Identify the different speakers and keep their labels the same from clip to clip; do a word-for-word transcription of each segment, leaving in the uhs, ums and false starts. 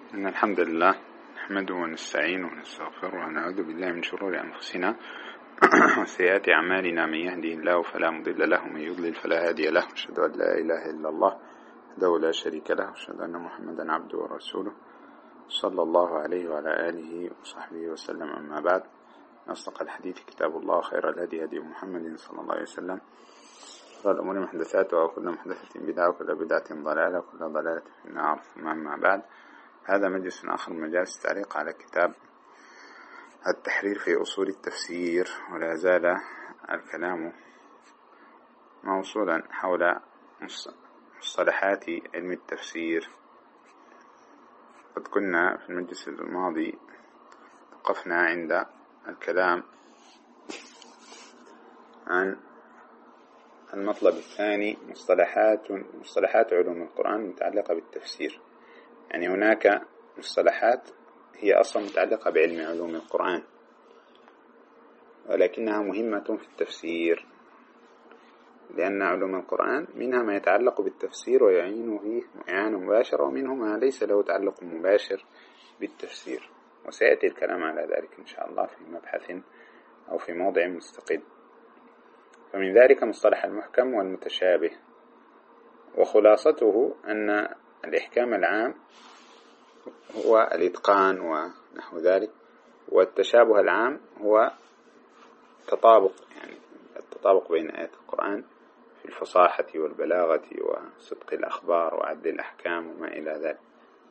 Speaker 1: إن الحمد لله نحمده ونستعينه ونستغفره ونعوذ بالله من شرور أنفسنا وسيئات أعمالنا. من يهدي الله فلا مضل له ومن يضلل فلا هادي له. أشهد أن لا إله إلا الله وحده لا شريك له وأشهد أن محمدا عبده ورسوله صلى الله عليه وعلى آله وصحبه وسلم. أما بعد، أصدق الحديث كتاب الله، خير الهدي هدي محمد صلى الله عليه وسلم، شر الأمور محدثاتها وكل محدثة بدعة وكل بدعة ضلالة وكل ضلالة في النار. ثم أما بعد، هذا مجلس آخر من مجالس التعليق على كتاب التحرير في أصول التفسير، ولا زال الكلام موصولا حول مصطلحات علم التفسير. قد كنا في المجلس الماضي وقفنا عند الكلام عن المطلب الثاني، مصطلحات مصطلحات علوم القرآن متعلقة بالتفسير. يعني هناك مصطلحات هي أصلا متعلقة بعلم علوم القرآن، ولكنها مهمة في التفسير، لأن علوم القرآن منها ما يتعلق بالتفسير ويعين فيه إعانة مباشرة، ومنه ما ليس له تعلق مباشر بالتفسير، وسيأتي الكلام على ذلك إن شاء الله في مبحث أو في موضع مستقل. فمن ذلك مصطلح المحكم والمتشابه، وخلاصته أن الإحكام العام هو الإتقان ونحو ذلك، والتشابه العام هو تطابق، يعني التطابق بين آيات القرآن في الفصاحة والبلاغة وصدق الأخبار وعدل الأحكام وما إلى ذلك.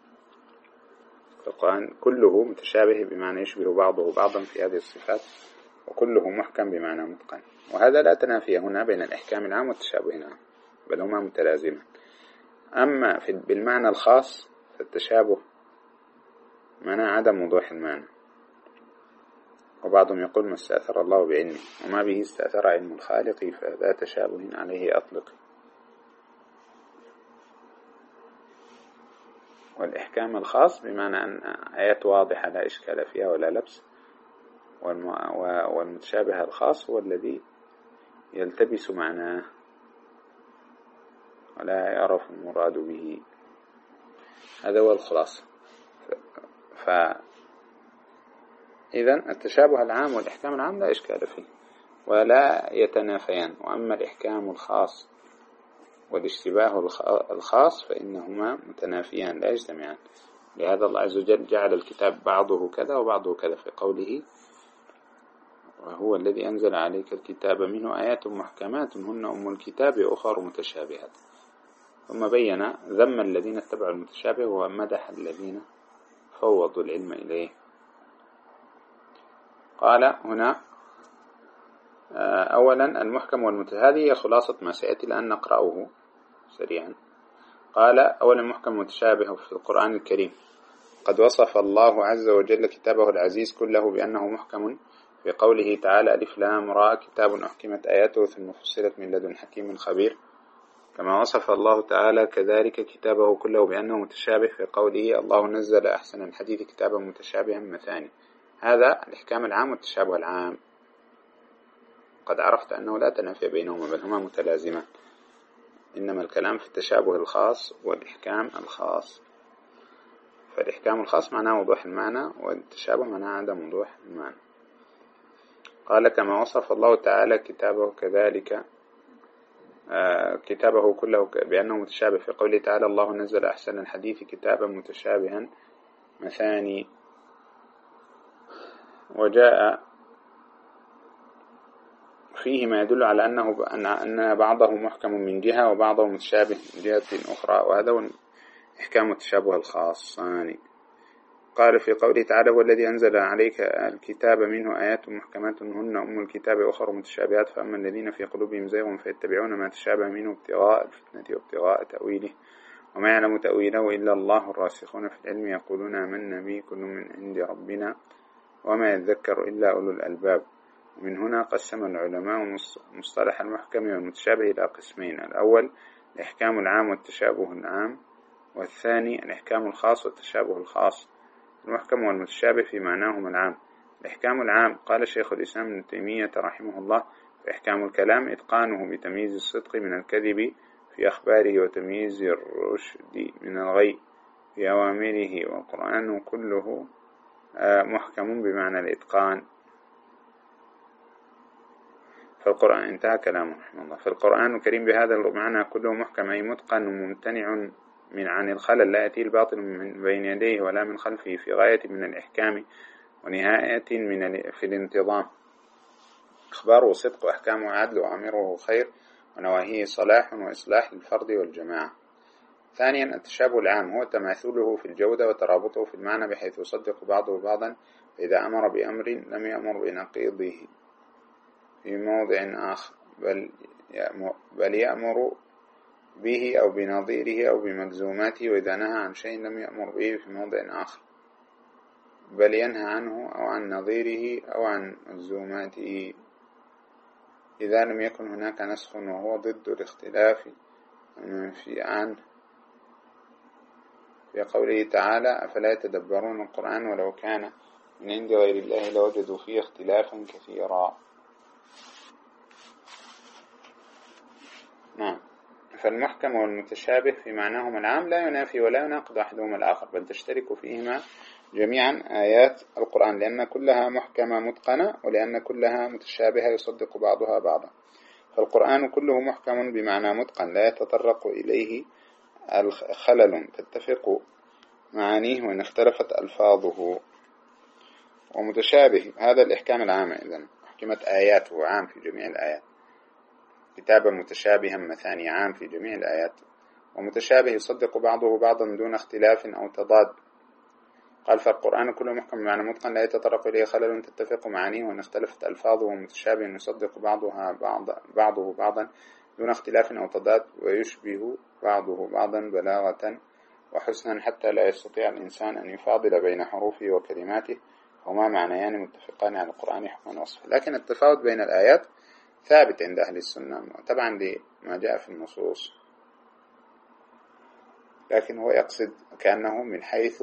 Speaker 1: القرآن كله متشابه بمعنى يشبه بعضه بعضا في هذه الصفات، وكله محكم بمعنى متقن. وهذا لا تنافي هنا بين الإحكام العام والتشابه العام، بل هما متلازمان. أما في بالمعنى الخاص فالتشابه معنى عدم وضوح المعنى، وبعضهم يقول ما استأثر الله بعلمه وما به استأثر علم الخالق فذا تشابه عليه أطلق. والإحكام الخاص بمعنى أن آيات واضحة لا إشكال فيها ولا لبس، والمتشابه الخاص هو الذي يلتبس معناه ولا يعرف المراد به. هذا هو الخلاصة. فإذا التشابه العام والإحكام العام لا إشكال فيه ولا يتنافيان، وأما الإحكام الخاص والاشتباه الخاص فإنهما متنافيان لا يجتمعان. لهذا الله عز وجل جعل الكتاب بعضه كذا وبعضه كذا في قوله وهو الذي أنزل عليك الكتاب منه آيات محكمات هن أم الكتاب أخر متشابهات. ثم بين ذم الذين اتبعوا المتشابه ومدح الذين فوضوا العلم إليه. قال هنا أولا المحكم والمتشابه، هذه خلاصة ما سيأتي الآن نقرأه سريعا. قال أولا المحكم والمتشابه في القرآن الكريم. قد وصف الله عز وجل كتابه العزيز كله بأنه محكم في قوله تعالى ألف لام را كتاب أحكمت آياته ثم فصلت من لدن حكيم خبير، كما وصف الله تعالى كذلك كتابه كله بأنه متشابه في قوله الله نزل أحسن الحديث كتابا متشابها مثاني. هذا الإحكام العام والتشابه العام. قد عرفت أنه لا تنافي بينهما بل هما متلازمان، إنما الكلام في التشابه الخاص والإحكام الخاص. فالإحكام الخاص معناه وضوح المعنى، والتشابه معناه عدم وضوح المعنى. قال كما وصف الله تعالى كتابه كذلك آه كتابه كله بأنه متشابه في قوله تعالى الله نزل أحسن الحديث كتابا متشابها مثاني. وجاء فيه ما يدل على أنه أن بعضه محكم من جهة وبعضه متشابه من جهة أخرى، وهذا هو إحكام التشابه الخاص. قال في قوله تعالى هو الذي أنزل عليك الكتاب منه آيات محكمات هن أم الكتاب أخر متشابهات، فأما الذين في قلوبهم زيغ فيتبعون ما تشابه منه ابتغاء الفتنة وابتغاء تأويله وما يعلم تأويله إلا الله الراسخون في العلم يقولون آمنا به كل من عند ربنا وما يذكر إلا أولو الألباب. ومن هنا قسم العلماء مصطلح المحكم والمتشابه إلى قسمين: الأول الإحكام العام والتشابه العام، والثاني الإحكام الخاص والتشابه الخاص. المحكم والمتشابه في معناهما العام. الإحكام العام قال شيخ الإسلام ابن تيمية رحمه الله في إحكام الكلام إتقانه بتمييز الصدق من الكذب في أخباره وتمييز الرشد من الغي في أوامره، والقرآن كله محكم بمعنى الإتقان. فالقرآن انتهى كلامه رحمه الله. فالقرآن الكريم بهذا المعنى كله محكم أي متقن وممتنع من عن الخلل، لا يأتي الباطل من بين يديه ولا من خلفه، في غاية من الإحكام ونهاية من في الانتظام. أخباره صدق وأحكامه عدل وأمره خير ونواهيه صلاح وإصلاح للفرد والجماعة. ثانيا التشابه العام هو تماثله في الجودة وترابطه في المعنى بحيث يصدق بعضه بعضا، فإذا أمر بأمر لم يأمر بنقيضه في موضع آخر، بل يأمر, بل يأمر به أو بنظيره أو بملزوماته، وإذا نهى عن شيء لم يأمر به في موضع آخر، بل ينهى عنه أو عن نظيره أو عن ملزوماته، إذا لم يكن هناك نسخ وهو ضد الاختلاف المنفي عنه. في قوله تعالى: أفلا يتدبرون القرآن ولو كان من عند غير الله لوجدوا فيه اختلافا كثيرا. نعم. فالمحكم والمتشابه في معناهما العام لا ينافي ولا يناقض أحدهما الآخر، بل تشترك فيهما جميعا آيات القرآن، لأن كلها محكمة متقنة، ولأن كلها متشابهة يصدق بعضها بعضا. فالقرآن كله محكم بمعنى متقن لا يتطرق إليه خلل، تتفق معانيه وإن اختلفت ألفاظه. ومتشابه هذا الإحكام العام، إذن حكمت آياته عام في جميع الآيات. كتابا متشابها مثاني عام في جميع الآيات. ومتشابه يصدق بعضه بعضا دون اختلاف أو تضاد. قال: فالقرآن كله محكم بمعنى متقن لا يتطرق إليه خلل، تتفق معانيه وإن اختلفت ألفاظه. ومتشابه يصدق بعضها بعض بعضه بعضا دون اختلاف أو تضاد، ويشبه بعضه بعضا بلاغة وحسنا حتى لا يستطيع الإنسان أن يفاضل بين حروفه وكلماته، هما معنيان متفقان على القرآن حكما وصفا. لكن التفاوت بين الآيات ثابت عند أهل السنة طبعا لما جاء في النصوص، لكن هو يقصد كأنه من حيث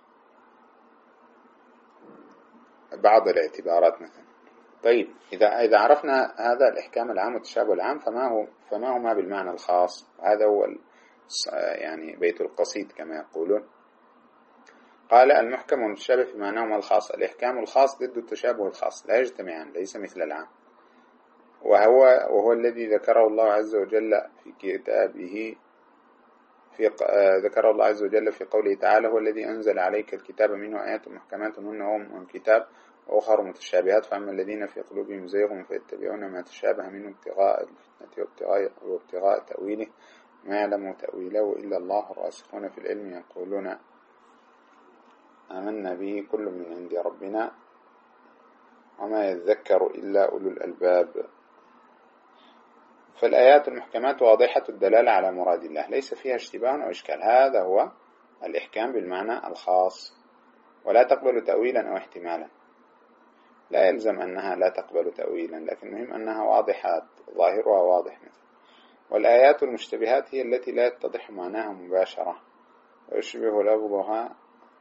Speaker 1: بعض الاعتبارات مثلا. طيب، إذا إذا عرفنا هذا الإحكام العام والتشابه العام، فما هو فما هما بالمعنى الخاص؟ هذا هو يعني بيت القصيد كما يقولون. قال: المحكم والمتشابه في معناهما الخاص. الإحكام الخاص ضد التشابه الخاص، لا يجتمعان، ليس مثل العام. وهو وهو الذي ذكره الله عز وجل في كتابه في ذكر الله عز وجل في قوله تعالى: هو الذي أنزل عليك الكتاب منه آيات محكمات هن أم الكتاب وأخر متشابهات، فأما الذين في قلوبهم زيغ فيتبعون ما تشابه منه ابتغاء الفتنة وابتغاء, وابتغاء تأويله ما يعلم تأويله إلا الله، الراسخون في العلم يقولون آمنا به كل من عند ربنا وما يذكر إلا أولو الألباب. فالآيات المحكمات واضحة الدلالة على مراد الله، ليس فيها اشتباه أو إشكال. هذا هو الإحكام بالمعنى الخاص، ولا تقبل تأويلا أو احتمالا. لا يلزم أنها لا تقبل تأويلا، لكن المهم أنها واضحة، ظاهرها واضح مثلا. والآيات المشتبهات هي التي لا يتضح معناها مباشرة ويشبه لفظها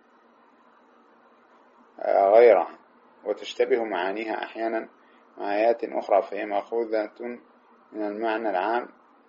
Speaker 1: غيرها، وتشتبه معانيها أحيانا مع آيات أخرى، فهي مأخوذة من المعنى العام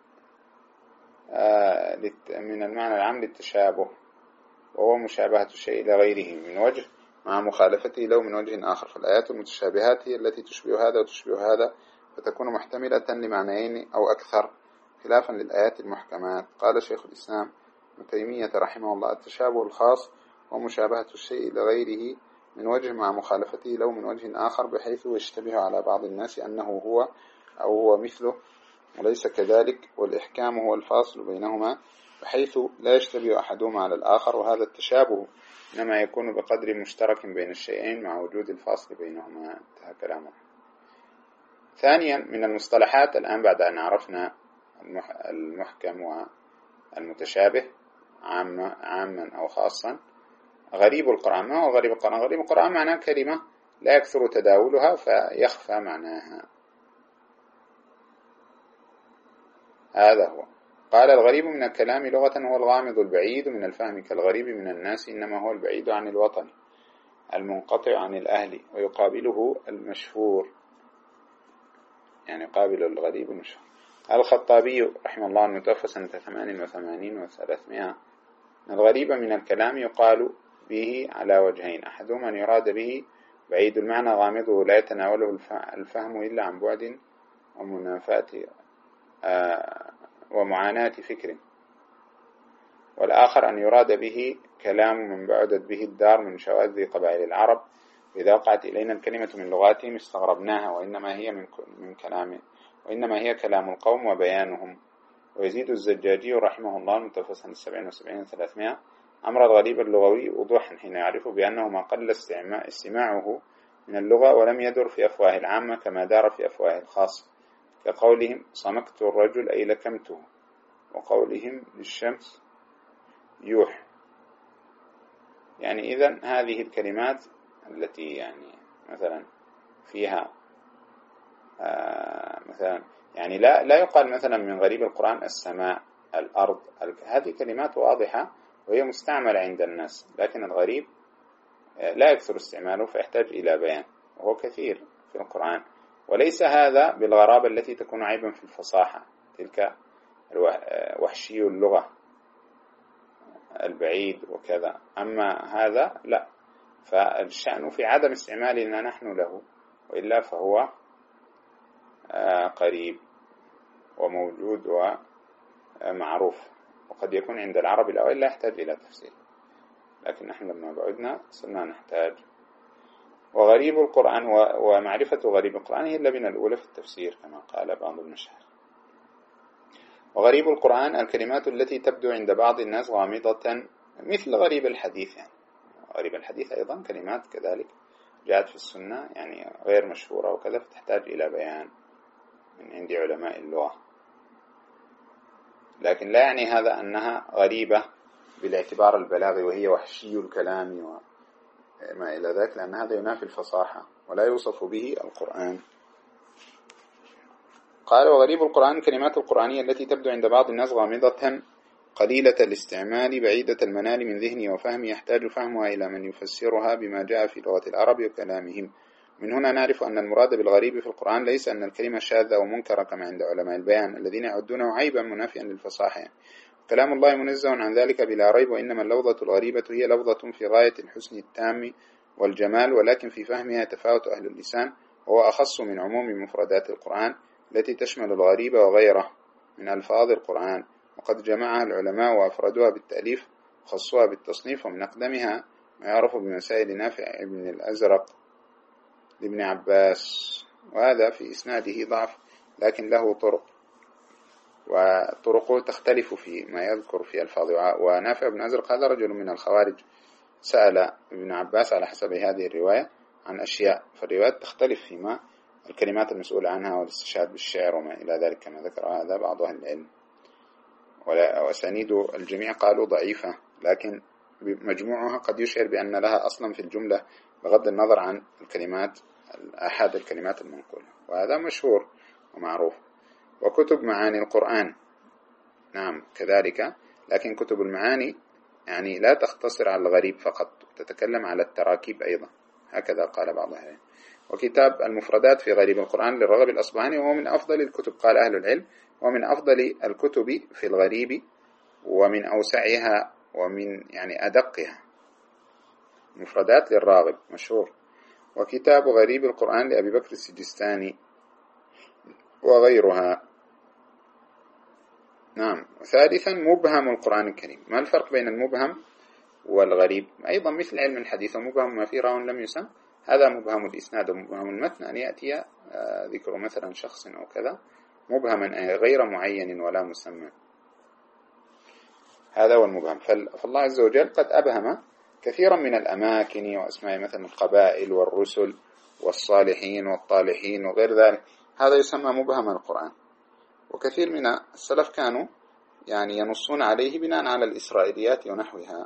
Speaker 1: من المعنى العام للتشابه، وهو مشابهة الشيء لغيره من وجه مع مخالفته له من وجه آخر. فالآيات المتشابهات هي التي تشبه هذا وتشبه هذا، فتكون محتملة لمعنيين أو أكثر، خلافا للآيات المحكمات. قال شيخ الإسلام ابن تيمية رحمه الله: التشابه الخاص ومشابهة الشيء لغيره من وجه مع مخالفته له من وجه آخر، بحيث يشتبه على بعض الناس أنه هو أو هو مثله وليس كذلك. والإحكام هو الفاصل بينهما بحيث لا يشتبه أحدهما على الآخر، وهذا التشابه إنما يكون بقدر مشترك بين الشيئين مع وجود الفاصل بينهما. انتهى كلامه. ثانيا من المصطلحات الآن بعد أن عرفنا المحكم والمتشابه عاما, عاما أو خاصا، غريب القرآن. ما هو غريب القرآن؟ غريب القرآن معناه كلمة لا يكثر تداولها فيخفى معناها، هذا هو. قال: الغريب من الكلام لغة هو الغامض البعيد من الفهم، كالغريب من الناس إنما هو البعيد عن الوطن المنقطع عن الأهل، ويقابله المشهور، يعني قابل الغريب المشهور. الخطابي رحمه الله المتوفى سنة ثمان وثمانين وثلاثمائة الغريب من الكلام يقال به على وجهين: أحدهما أن يراد به بعيد المعنى غامضه لا يتناوله الفهم إلا عن بعد ومنافاة ومعاناة فكر، والآخر أن يراد به كلام من بعدت به الدار من شواذ قبائل العرب، وإذا وقعت إلينا الكلمة من لغاتهم استغربناها، وإنما هي من من كلام وإنما هي كلام القوم وبيانهم. ويزيد الزجاجي رحمه الله المتوفى سنة سبعين وسبعين ثلاثمائة أمر الغريب اللغوي وضوحا حين يعرف بأنه ما قل استماعه من اللغة ولم يدر في أفواه العامة كما دار في أفواه الخاصة، كقولهم صمكت الرجل أي لكمته، وقولهم للشمس يوح. يعني إذن هذه الكلمات التي يعني مثلا فيها آه مثلا يعني لا لا يقال مثلا من غريب القرآن السماء، الأرض، هذه كلمات واضحة وهي مستعملة عند الناس، لكن الغريب لا يكثر استعماله فيحتاج إلى بيان، وهو كثير في القرآن. وليس هذا بالغرابة التي تكون عيبا في الفصاحة، تلك وحشي اللغة البعيد وكذا، أما هذا لا، فالشأن في عدم استعمالنا نحن له، وإلا فهو قريب وموجود ومعروف، وقد يكون عند العرب الأوائل لا يحتاج إلى تفسير، لكن نحن لما بعدنا صرنا نحتاج. وغريب القرآن ومعرفة غريب القرآن هي اللبنة الأولى في التفسير كما قال بعض المشايخ. وغريب القرآن الكلمات التي تبدو عند بعض الناس غامضة مثل غريب الحديث، يعني غريب الحديث أيضا كلمات كذلك جاءت في السنة يعني غير مشهورة وكذا، فتحتاج إلى بيان من عند علماء اللغة، لكن لا يعني هذا أنها غريبة بالاعتبار البلاغي وهي وحشي الكلام وما إلى ذلك، لأن هذا ينافي الفصاحة ولا يوصف به القرآن. قال وغريب القرآن كلمات القرآنية التي تبدو عند بعض الناس غامضة قليلة الاستعمال بعيدة المنال من ذهنه وفهمه، يحتاج فهمها إلى من يفسرها بما جاء في لغة العرب وكلامهم. من هنا نعرف أن المراد بالغريب في القرآن ليس أن الكلمة شاذة ومنكرة كما عند علماء البيان الذين يعدونه عيبا منافيا للفصاحة، كلام الله منزه عن ذلك بلا ريب، وإنما اللفظة الغريبة هي لفظة في غاية الحسن التام والجمال، ولكن في فهمها يتفاوت أهل اللسان، وهو أخص من عموم مفردات القرآن التي تشمل الغريب وغيره من ألفاظ القرآن، وقد جمعها العلماء وأفردوها بالتأليف وخصوها بالتصنيف. ومن أقدمها ما يعرف بمسائل نافع ابن الأزرق لابن عباس، وهذا في إسناده ضعف لكن له طرق، وطرقه تختلف في ما يذكر في الفاظ. ونافع بن أزرق هذا رجل من الخوارج سأل ابن عباس على حسب هذه الرواية عن أشياء، فالروايات تختلف فيما الكلمات المسؤولة عنها والاستشهاد بالشعر وما إلى ذلك كما ذكر هذا بعض أهل العلم، وأسانيد الجميع قالوا ضعيفة، لكن مجموعها قد يشعر بأن لها أصلا في الجملة بغض النظر عن الكلمات أحد الكلمات المنقولة، وهذا مشهور ومعروف. وكتب معاني القرآن نعم كذلك، لكن كتب المعاني يعني لا تختصر على الغريب فقط، تتكلم على التراكيب أيضا، هكذا قال بعض أهل العلم. وكتاب المفردات في غريب القرآن للرغب الأصبهاني وهو من أفضل الكتب قال أهل العلم، ومن أفضل الكتب في الغريب ومن أوسعها ومن يعني أدقها، مفردات للراغب مشهور. وكتاب غريب القرآن لأبي بكر السجستاني وغيرها. نعم. ثالثا مبهم القرآن الكريم. ما الفرق بين المبهم والغريب؟ أيضا مثل علم الحديث، ومبهم ما فيه راو لم يسم، هذا مبهم الإسناد ومبهم المتن، أن يأتي ذكر مثلا شخص أو كذا مبهما غير معين ولا مسمى، هذا هو المبهم. فالله عز وجل قد أبهم كثيرا من الأماكن وأسماء مثلا القبائل والرسل والصالحين والطالحين وغير ذلك، هذا يسمى مبهم القرآن. وكثير من السلف كانوا يعني ينصون عليه بناء على الإسرائيليات ونحوها.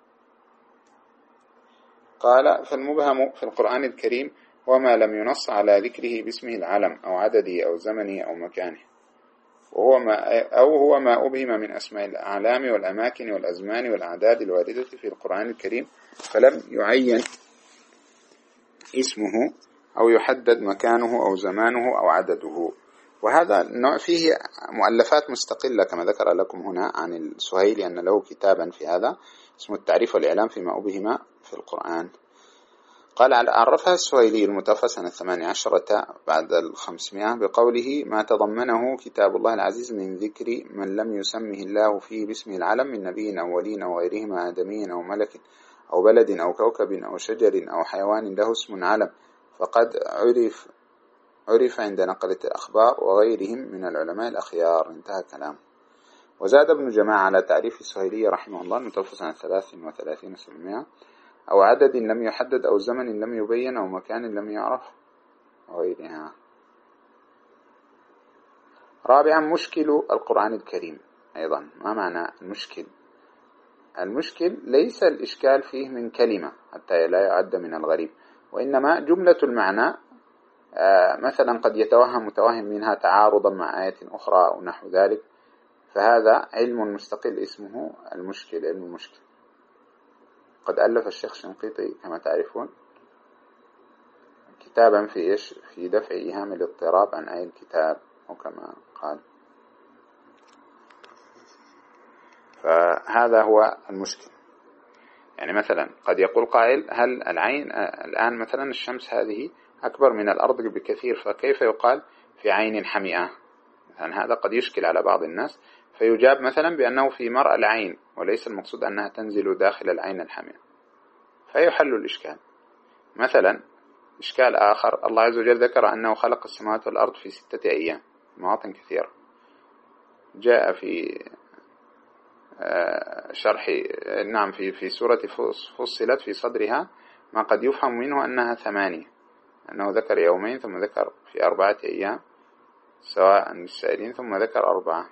Speaker 1: قال فالمبهم في القرآن الكريم وما لم ينص على ذكره باسمه العلم أو عدده أو زمنه أو مكانه، وهو ما أو هو ما أبهم من أسماء الأعلام والأماكن والأزمان والأعداد الواردة في القرآن الكريم، فلم يعين اسمه أو يحدد مكانه أو زمانه أو عدده. وهذا النوع فيه مؤلفات مستقلة كما ذكر لكم هنا عن السهيلي أن له كتابا في هذا اسمه التعريف والإعلام فيما أبهم في القرآن. قال عرفها السهيلي المتوفى سنة ثمانية عشرة بعد الخمسمائة بقوله: ما تضمنه كتاب الله العزيز من ذكر من لم يسمه الله فيه باسمه العلم من نبي أو ولي أو غيرهما آدمي أو ملك أو بلد أو كوكب أو شجر أو حيوان له اسم علم فقد عرف عرف عند نقلة الأخبار وغيرهم من العلماء الأخيار. انتهى كلام. وزاد ابن جماعة على تعريف السهيلي رحمه الله المتوفى سنة ثلاث وثلاثين وسبعمائة: أو عدد لم يحدد أو زمن لم يبين أو مكان لم يعرف وغيرها. رابعا مشكل القرآن الكريم. أيضا ما معنى المشكل؟ المشكل ليس الإشكال فيه من كلمة حتى لا يعد من الغريب، وإنما جملة المعنى. مثلا قد يتوهم متوهم منها تعارضا مع آية أخرى أو نحو ذلك، فهذا علم مستقل اسمه المشكل، علم المشكل. قد ألف الشيخ شنقيطي كما تعرفون كتابا في إيش في دفع إيهام الاضطراب عن أي الكتاب أو كما قال. فهذا هو المشكل. يعني مثلا قد يقول قائل: هل العين الآن مثلا الشمس هذه أكبر من الأرض بكثير، فكيف يقال في عين حمئة؟ مثلا هذا قد يشكل على بعض الناس، فيجاب مثلا بأنه في مرأى العين وليس المقصود أنها تنزل داخل العين الحمئة، فيحل الإشكال. مثلا إشكال آخر: الله عز وجل ذكر أنه خلق السماوات والأرض في ستة أيام، مواطن كثيرة. جاء في شرح نعم في في سورة فصلت في صدرها ما قد يفهم منه أنها ثمانية، أنه ذكر يومين ثم ذكر في أربعة أيام سواء للسائلين ثم ذكر أربعة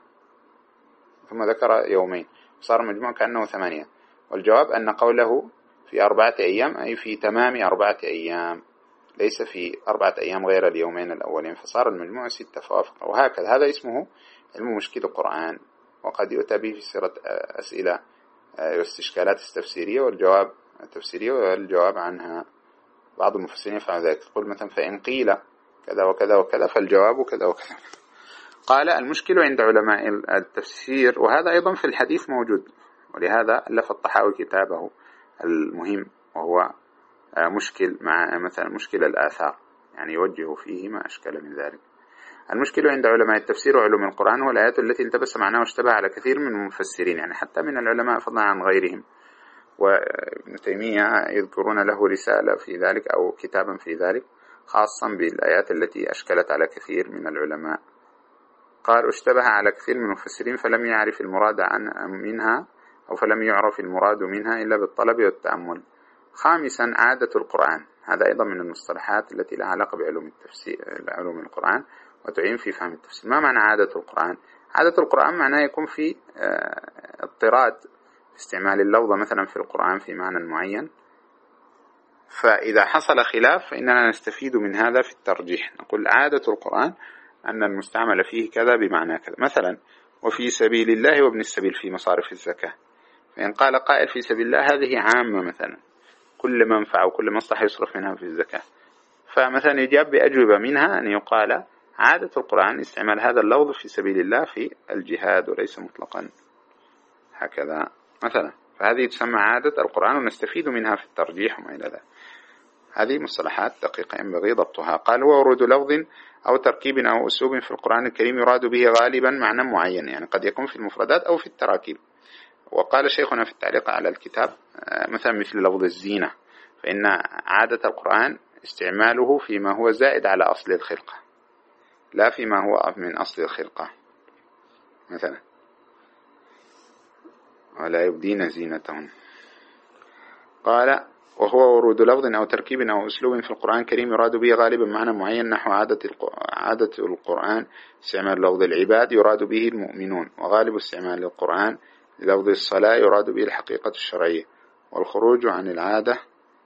Speaker 1: ثم ذكر يومين، صار مجموع كأنه ثمانية. والجواب أن قوله في أربعة أيام أي في تمام أربعة أيام، ليس في أربعة أيام غير اليومين الأولين، فصار المجموع ستة فوافق. وهكذا هذا اسمه علم مشكل القرآن، وقد يؤتى به في صيغة أسئلة واستشكالات التفسيرية والجواب التفسيرية والجواب عنها. بعض المفسرين يفعل ذلك، يقول مثلا: فإن قيل كذا وكذا وكذا فالجواب كذا وكذا. قال: المشكل عند علماء التفسير، وهذا أيضا في الحديث موجود، ولهذا ألف الطحاوي كتابه المهم وهو مشكل مع مثلا مشكل الآثار، يعني يوجه فيه ما أشكل من ذلك. المشكل عند علماء التفسير وعلوم القرآن هو الآيات التي التبس معناها واشتبه على كثير من المفسرين، يعني حتى من العلماء فضلا عن غيرهم. وابن تيمية يذكرون له رسالة في ذلك أو كتابا في ذلك خاصا بالآيات التي أشكلت على كثير من العلماء. قال: اشتبه على كثير من المفسرين فلم يعرف المراد عن منها أو فلم يعرف المراد منها إلا بالطلب والتأمل. خامسا عادة القرآن، هذا أيضا من المصطلحات التي لها علاقة بعلوم التفسير علوم القرآن وتعين في فهم التفسير. ما معنى عادة القرآن؟ عادة القرآن معناه يكون في اضطراد في استعمال اللفظة مثلا في القرآن في معنى معين، فإذا حصل خلاف فإننا نستفيد من هذا في الترجيح. نقول عادة القرآن أن المستعمل فيه كذا بمعنى كذا. مثلا: وفي سبيل الله وابن السبيل في مصارف الزكاة، فإن قال قائل في سبيل الله هذه عامة، مثلا كل منفعة وكل مصلحة يصرف منها في الزكاة، فمثلا يجاب بأجوبة منها أن يقال عادة القرآن استعمال هذا اللفظ في سبيل الله في الجهاد وليس مطلقا هكذا مثلا. فهذه تسمى عادة القرآن ونستفيد منها في الترجيح وما إلى ذلك. هذه مصطلحات دقيقة ينبغي ضبطها. قال: هو ورود لفظ أو تركيب أو أسلوب في القرآن الكريم يراد به غالبا معنى معين، يعني قد يكون في المفردات أو في التراكيب. وقال شيخنا في التعليق على الكتاب مثلا مثل لفظ الزينة، فإن عادة القرآن استعماله فيما هو زائد على أصل الخلقة لا فيما هو من أصل الخلقة، مثلا: ولا يبدين زينتهن. قال: وهو ورود لفظ أو تركيب أو أسلوب في القرآن الكريم يراد به غالبا معنى معين، نحو عادة عادة القرآن استعمال لفظ العباد يراد به المؤمنون، وغالب استعمال القرآن لفظ الصلاة يراد به الحقيقة الشرعية، والخروج عن العادة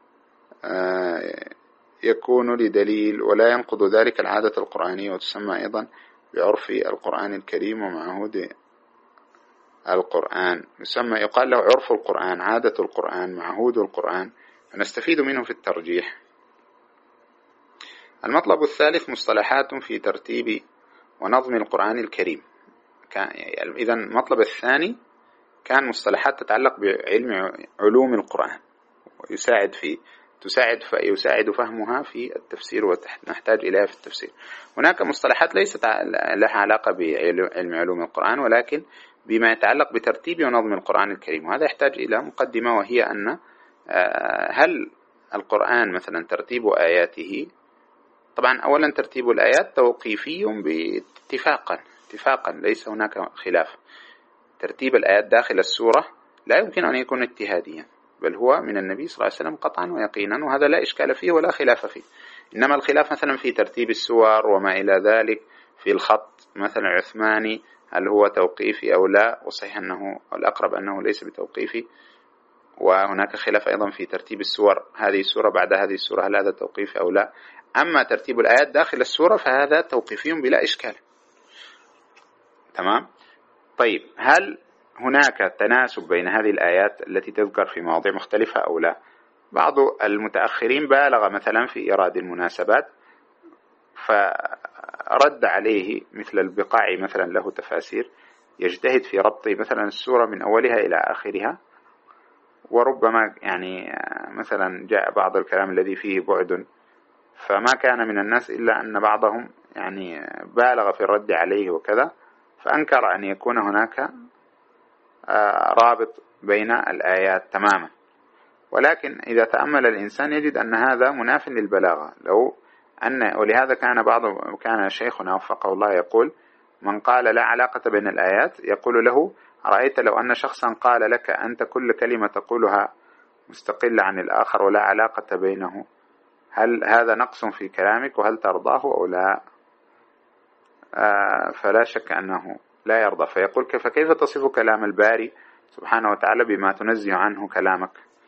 Speaker 1: يكون لدليل ولا ينقض ذلك العادة القرآنية، وتسمى أيضا بعرف القرآن الكريم ومعهود القرآن. يسمى يقال له عرف القرآن، عادة القرآن، معهود القرآن، فنستفيد منه في الترجيح. المطلب الثالث مصطلحات في ترتيب ونظم القرآن الكريم. إذا المطلب الثاني كان مصطلحات تتعلق بعلم علوم القرآن ويساعد في تساعد يساعد فهمها في التفسير ونحتاج إليها في التفسير. هناك مصطلحات ليست لها علاقة بعلم علوم القرآن ولكن بما يتعلق بترتيب ونظم القرآن الكريم، وهذا يحتاج إلى مقدمة، وهي أن هل القرآن مثلا ترتيب آياته، طبعا أولا ترتيب الآيات توقيفي باتفاقا اتفاقا ليس هناك خلاف. ترتيب الآيات داخل السورة لا يمكن أن يكون اجتهاديا، بل هو من النبي صلى الله عليه وسلم قطعا ويقينا، وهذا لا إشكال فيه ولا خلاف فيه. إنما الخلاف مثلا في ترتيب السور وما إلى ذلك، في الخط مثلا العثماني هل هو توقيفي أو لا، وصحيح أنه الأقرب أنه ليس بتوقيفي. وهناك خلاف أيضا في ترتيب السور، هذه السورة بعد هذه السورة هل هذا توقيفي أو لا. أما ترتيب الآيات داخل السورة فهذا توقيفي بلا إشكال. تمام. طيب هل هناك تناسب بين هذه الآيات التي تذكر في مواضيع مختلفة أو لا؟ بعض المتأخرين بالغ مثلا في إيراد المناسبات، فرد عليه مثل البقاعي مثلا له تفاسير يجتهد في ربط مثلا السورة من أولها إلى آخرها، وربما يعني مثلا جاء بعض الكلام الذي فيه بعد، فما كان من الناس إلا أن بعضهم يعني بالغ في الرد عليه وكذا، فأنكر أن يكون هناك رابط بين الآيات تماما. ولكن إذا تأمل الإنسان يجد أن هذا مناف للبلاغة، لو أن ولهذا كان بعض كان شيخنا وفقه الله يقول: من قال لا علاقة بين الآيات يقول له: رأيت لو أن شخصا قال لك أنت كل كلمة تقولها مستقلة عن الآخر ولا علاقة بينه، هل هذا نقص في كلامك وهل ترضاه أو لا؟ آه فلا شك أنه لا يرضى، فيقول: كيف كيف تصف كلام الباري سبحانه وتعالى بما تنزه عنه كلامك؟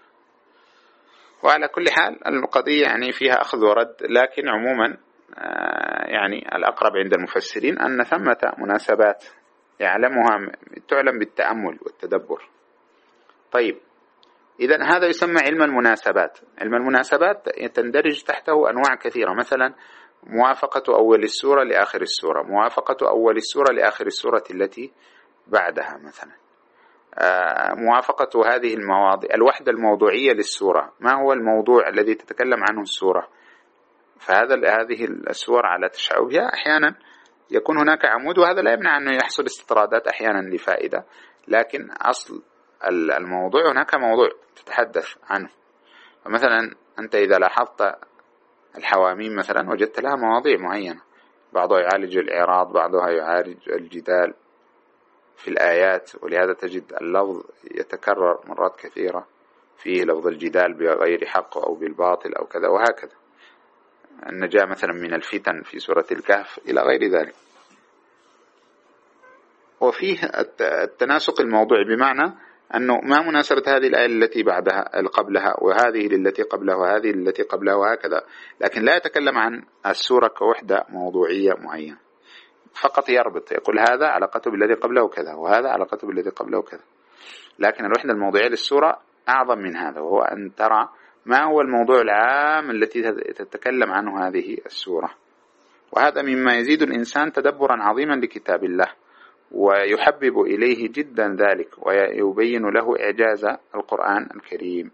Speaker 1: وعلى كل حال القضية يعني فيها أخذ ورد، لكن عموما آه يعني الأقرب عند المفسرين أن ثمة مناسبات يعلمها تعلم بالتأمل والتدبر. طيب إذن هذا يسمى علم المناسبات. علم المناسبات تندرج تحته أنواع كثيرة، مثلا موافقة أول السورة لآخر السورة، موافقة أول السورة لآخر السورة التي بعدها، مثلا موافقة هذه المواضيع، الوحدة الموضوعية للسورة، ما هو الموضوع الذي تتكلم عنه السورة، فهذا هذه السور على تشعبها أحيانا يكون هناك عمود، وهذا لا يمنع أنه يحصل استطرادات أحيانا لفائدة، لكن أصل الموضوع هناك موضوع تتحدث عنه. فمثلا أنت إذا لاحظت الحواميم مثلا وجدت لها مواضيع معينة، بعضها يعالج الإعراض، بعضها يعالج الجدال في الآيات، ولهذا تجد اللفظ يتكرر مرات كثيرة فيه لفظ الجدال بغير حق أو بالباطل أو كذا، وهكذا النجاة مثلا من الفتن في سورة الكهف إلى غير ذلك. وفيه التناسق الموضوعي، بمعنى أنه ما مناسبة هذه الآية التي بعدها قبلها وهذه للتي قبلها وهذه للتي قبلها وهكذا، لكن لا يتكلم عن السورة كوحدة موضوعية معينة، فقط يربط، يقول هذا علاقته بالذي قبله كذا وهذا علاقته بالذي قبله كذا. لكن الوحدة الموضوعية للسورة أعظم من هذا، وهو أن ترى ما هو الموضوع العام التي تتكلم عنه هذه السورة، وهذا مما يزيد الإنسان تدبرا عظيما لكتاب الله، ويحبب إليه جدا ذلك، ويبين له إعجاز القرآن الكريم.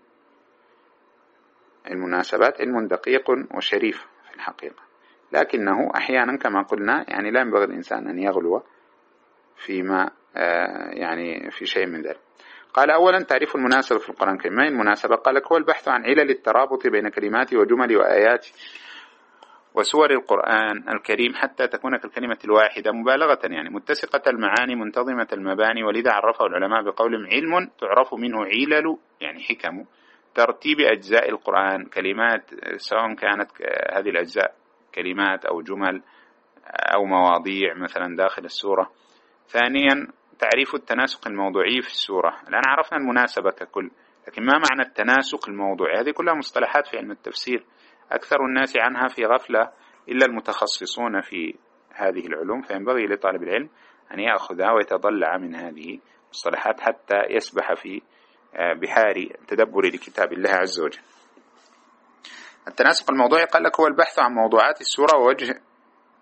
Speaker 1: المناسبات علم دقيق وشريف في الحقيقة، لكنه أحيانا كما قلنا يعني لا ينبغي الإنسان أن يغلو فيما يعني في شيء من ذلك. قال: أولا تعريف المناسبة في القرآن الكريم. ما المناسبة؟ قال: هو البحث عن علل الترابط بين كلمات وجمل وآيات وسور القرآن الكريم حتى تكون كالكلمة الواحدة مبالغة، يعني متسقة المعاني منتظمة المباني، ولذا عرفه العلماء بقولهم: علم تعرف منه علل، يعني حكم ترتيب أجزاء القرآن، كلمات سواء كانت هذه الأجزاء كلمات أو جمل أو مواضيع مثلا داخل السورة. ثانيا تعريف التناسق الموضوعي في السورة. الآن عرفنا المناسبة ككل، لكن ما معنى التناسق الموضوعي؟ هذه كلها مصطلحات في علم التفسير أكثر الناس عنها في غفلة إلا المتخصصون في هذه العلوم، فينبغي لطالب العلم أن يأخذها ويتضلع من هذه المصطلحات حتى يسبح في بحار تدبر لكتاب الله عز وجل. التناسق الموضوعي قال لك هو البحث عن موضوعات السورة ووجه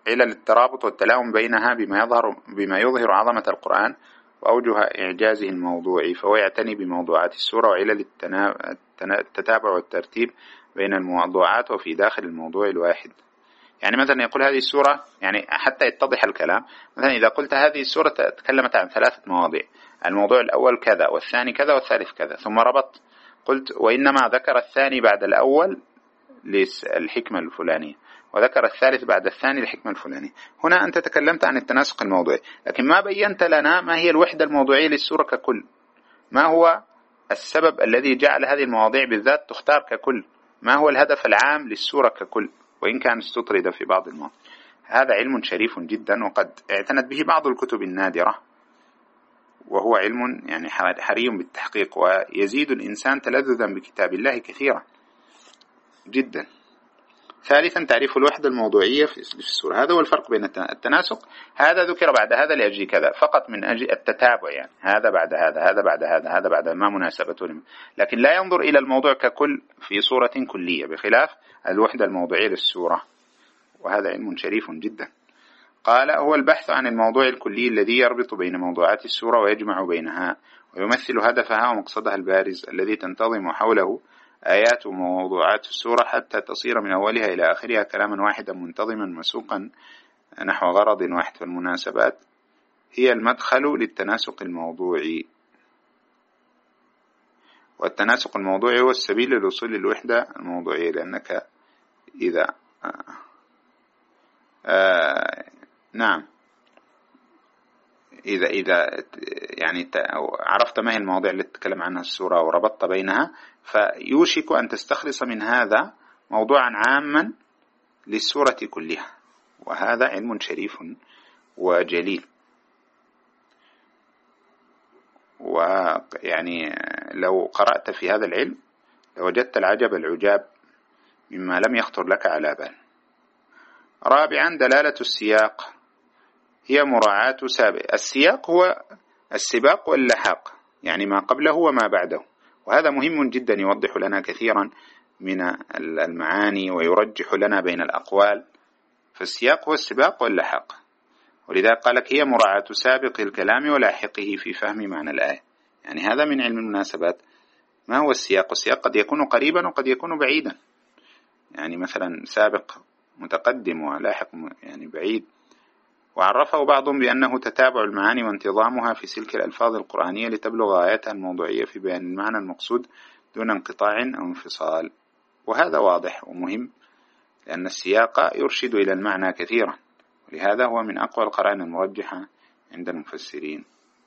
Speaker 1: علل الترابط والتلاؤم بينها بما يظهر بما يظهر عظمة القرآن وأوجه إعجازه الموضوعي، فهو يعتني بموضوعات السورة وعلل التتابع والترتيب بين الموضوعات وفي داخل الموضوع الواحد. يعني مثلا يقول هذه السورة، يعني حتى يتضح الكلام، مثلا إذا قلت هذه السورة تكلمت عن ثلاثة مواضيع، الموضوع الأول كذا والثاني كذا والثالث كذا، ثم ربط قلت وإنما ذكر الثاني بعد الأول للحكمة الفلانية، وذكر الثالث بعد الثاني للحكمة الفلانية. هنا أنت تكلمت عن التناسق الموضوعي، لكن ما بينت لنا ما هي الوحدة الموضوعية للسورة ككل، ما هو السبب الذي جعل هذه المواضيع بالذات تختار ككل، ما هو الهدف العام للسورة ككل، وإن كان استطرد في بعض المواضيع. هذا علم شريف جدا، وقد اعتنت به بعض الكتب النادرة، وهو علم يعني حري بالتحقيق، ويزيد الإنسان تلذذا بكتاب الله كثيرا جدا. ثالثا تعريف الوحدة الموضوعية في السورة، هذا هو الفرق بين التناسق، هذا ذكر بعد هذا لأجل كذا فقط من أجل التتابع، يعني هذا بعد هذا هذا بعد هذا هذا بعد ما مناسبته لهم، لكن لا ينظر إلى الموضوع ككل في صورة كلية، بخلاف الوحدة الموضوعية للسورة، وهذا علم شريف جدا. قال هو البحث عن الموضوع الكلي الذي يربط بين موضوعات السورة ويجمع بينها ويمثل هدفها ومقصدها البارز الذي تنتظم حوله آيات وموضوعات السورة حتى تصير من أولها إلى آخرها كلاما واحدا منتظما مسوقا نحو غرض واحد. فالمناسبات هي المدخل للتناسق الموضوعي، والتناسق الموضوعي هو السبيل للوصول للوحدة الموضوعية، لأنك إذا آه آه نعم إذا إذا يعني عرفت ما هي المواضيع اللي تتكلم عنها السورة وربطت بينها، فيوشك أن تستخلص من هذا موضوعا عاما للسورة كلها، وهذا علم شريف وجليل. ويعني لو قرأت في هذا العلم لوجدت العجب العجاب مما لم يخطر لك على بال. رابعا دلالة السياق هي مراعاة سابق. السياق هو السباق واللحاق، يعني ما قبله وما بعده، وهذا مهم جدا يوضح لنا كثيرا من المعاني ويرجح لنا بين الأقوال. فالسياق هو السباق واللحاق، ولذلك قالك هي مراعاة سابق الكلام ولاحقه في فهم معنى الآية. يعني هذا من علم المناسبات. ما هو السياق؟ السياق قد يكون قريبا وقد يكون بعيدا، يعني مثلا سابق متقدم ولاحق يعني بعيد. وعرفه بعضهم بأنه تتابع المعاني وانتظامها في سلك الألفاظ القرآنية لتبلغ غايتها الموضوعية في بيان المعنى المقصود دون انقطاع أو انفصال. وهذا واضح ومهم، لأن السياق يرشد إلى المعنى كثيرا، ولهذا هو من أقوى القرائن المرجحة عند المفسرين.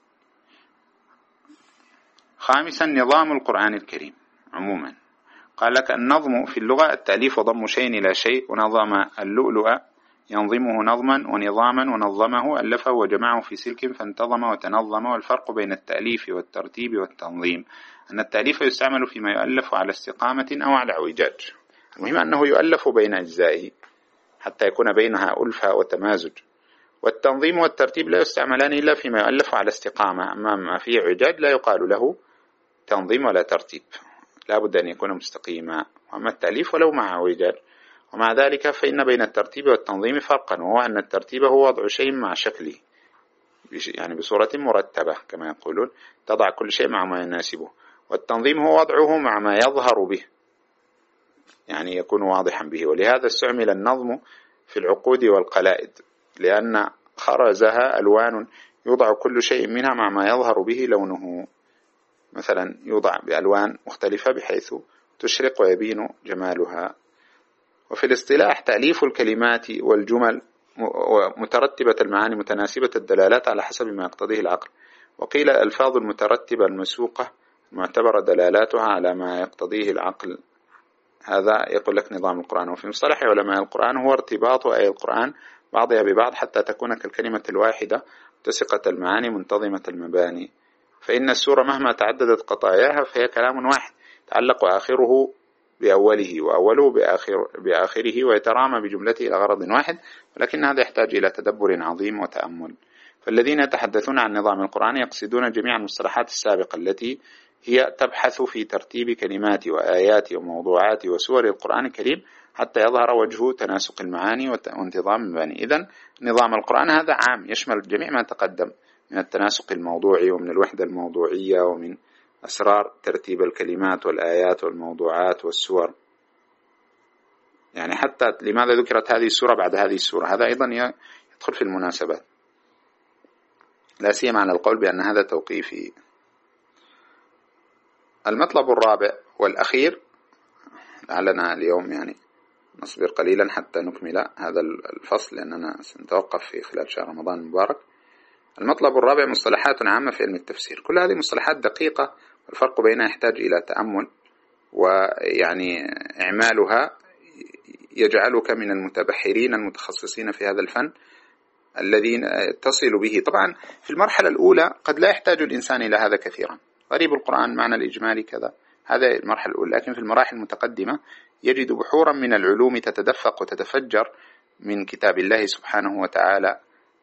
Speaker 1: خامسا نظام القرآن الكريم عموما. قال لك النظم في اللغة التأليف وضم شيء إلى شيء، ونظم اللؤلؤ ينظمه نظما ونظاما، ونظمه ألفه وجمعه في سلك فانتظم وتنظم. والفرق بين التأليف والترتيب والتنظيم أن التأليف يستعمل فيما يؤلف على استقامة أو على اعوجاج، المهم أنه يؤلف بين أجزائه حتى يكون بينها ألفة وتمازج. والتنظيم والترتيب لا يستعملان إلا فيما يؤلف على استقامة، أما ما فيه اعوجاج لا يقال له تنظيم ولا ترتيب، لا بد أن يكون مستقيما. وأما التأليف ولو مع اعوجاج. ومع ذلك فإن بين الترتيب والتنظيم فرقا، وهو أن الترتيب هو وضع شيء مع شكله، يعني بصورة مرتبة كما يقولون، تضع كل شيء مع ما يناسبه. والتنظيم هو وضعه مع ما يظهر به، يعني يكون واضحا به. ولهذا استعمل النظم في العقود والقلائد، لأن خرزها ألوان يوضع كل شيء منها مع ما يظهر به لونه، مثلا يوضع بألوان مختلفة بحيث تشرق ويبين جمالها. وفي الاصطلاح تأليف الكلمات والجمل مترتبة المعاني متناسبة الدلالات على حسب ما يقتضيه العقل. وقيل الألفاظ المترتبة المسوقة معتبر دلالاتها على ما يقتضيه العقل. هذا يقول لك نظام القرآن. وفي مصطلح علماء القرآن هو ارتباط آي القرآن بعضها ببعض حتى تكون كالكلمة الواحدة متسقة المعاني منتظمة المباني. فإن السورة مهما تعددت قطاياها فهي كلام واحد تعلق آخره بأوله وأوله بآخر بآخره ويترامى بجملته إلى غرض واحد، ولكن هذا يحتاج إلى تدبر عظيم وتأمل. فالذين يتحدثون عن نظام القرآن يقصدون جميع المصطلحات السابقة التي هي تبحث في ترتيب كلمات وآيات وموضوعات وسور القرآن الكريم حتى يظهر وجه تناسق المعاني وانتظام المباني. إذن نظام القرآن هذا عام يشمل جميع ما تقدم من التناسق الموضوعي ومن الوحدة الموضوعية ومن أسرار ترتيب الكلمات والآيات والموضوعات والسور. يعني حتى لماذا ذكرت هذه السورة بعد هذه السورة، هذا أيضا يدخل في المناسبات، لا سيما على القول بأن هذا توقيفي. المطلب الرابع والأخير، لعلنا اليوم يعني نصبر قليلا حتى نكمل هذا الفصل لأننا سنتوقف في خلال شهر رمضان المبارك. المطلب الرابع مصطلحات عامة في علم التفسير. كل هذه مصطلحات دقيقة والفرق بينها يحتاج إلى تأمل، ويعني إعمالها يجعلك من المتبحرين المتخصصين في هذا الفن الذين تصل به. طبعا في المرحلة الأولى قد لا يحتاج الإنسان إلى هذا كثيرا، غريب القرآن معنى الإجمالي كذا، هذا المرحلة الأولى. لكن في المراحل المتقدمة يجد بحورا من العلوم تتدفق وتتفجر من كتاب الله سبحانه وتعالى.